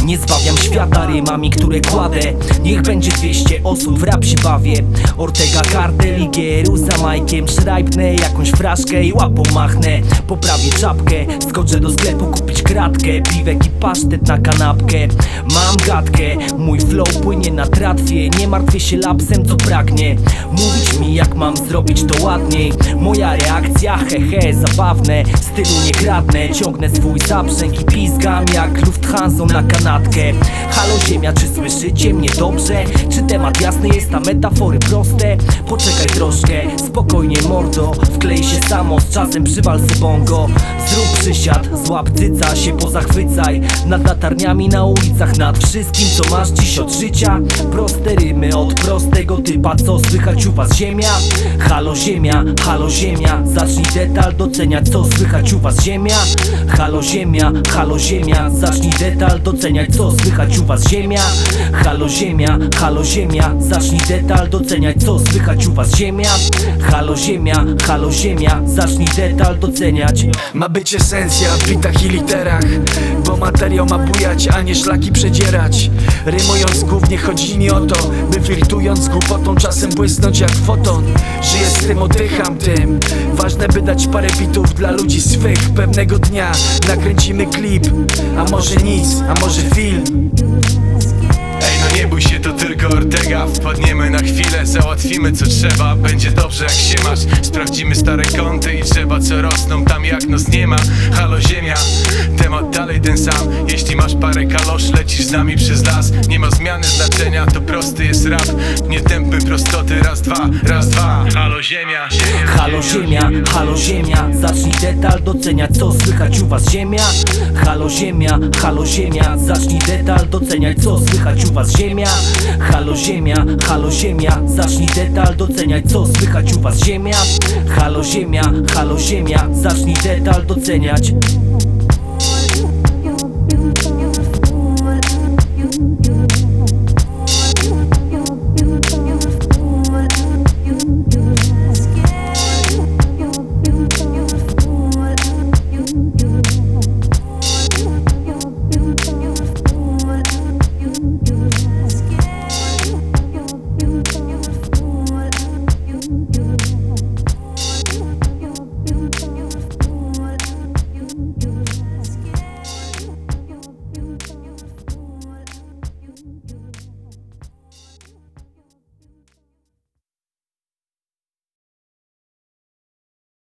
Nie zbawiam świata rymami, które kładę. Niech będzie 200 osób, w rap się bawię. Ortega, Kartel i Gieru za Majkiem. Szrajpnę jakąś fraszkę i łapą machnę. Poprawię czapkę, skoczę do sklepu kupić kratkę, piwek i pasztet na kanapkę. Mam gadkę, mój flow płynie na tratwie. Nie martwię się lapsem, co pragnie. Mówić mi jak mam zrobić to ładniej. Moja reakcja, hehe, zabawne. Stylu nie kradnę, ciągnę swój zaprzęg i pizgam jak Lufthansą na kanatkę. Halo ziemia, czy słyszycie mnie dobrze? Czy temat jasny jest, a metafory proste? Poczekaj troszkę, spokojnie mordo. Wklej się samo, z czasem przywal se bongo. Zrób przysiad, złap cyca, się pozachwycaj nad latarniami na ulicach, nad wszystkim co masz dziś od życia. Proste rymy od prostego typa, co słychać u was ziemia? Halo ziemia, zacznij detal doceniać, co słychać u was ziemia? Halo ziemia, zacznij detal doceniać, co słychać u was ziemia? Halo ziemia, zacznij detal doceniać, co słychać u was ziemia? Halo ziemia, zacznij detal doceniać. Ma być esencja w bitach i literach, bo materiał ma bujać, a nie szlaki przedzierać. Rymując głównie chodzi mi o to, by flirtując głupotą czasem błysnąć jak foton. Żyję z tym, oddycham tym. Ważne by dać parę bitów dla ludzi swych. Pewnego dnia nakręcimy klip, a może nic, a może film. Ej, no nie bój się, to tylko Ortega. Wpadniemy na chwilę, załatwimy co trzeba. Będzie dobrze jak się masz. Sprawdzimy stare kąty i drzewa co rosną tam jak nos nie ma. Halo ziemia, temat dalej ten sam. Jeśli masz parę kalosz, lecisz z nami przez las. Nie ma zmiany znaczenia, to prosty jest rap. Nie tępmy prostoty, raz, dwa. Halo ziemia, Halo ziemia, zacznij detal doceniać, co słychać u was ziemia? Halo ziemia, zacznij detal doceniać, co słychać u was ziemia? Halo ziemia, zacznij detal doceniać, co słychać u was ziemia? Halo ziemia, zacznij detal doceniać.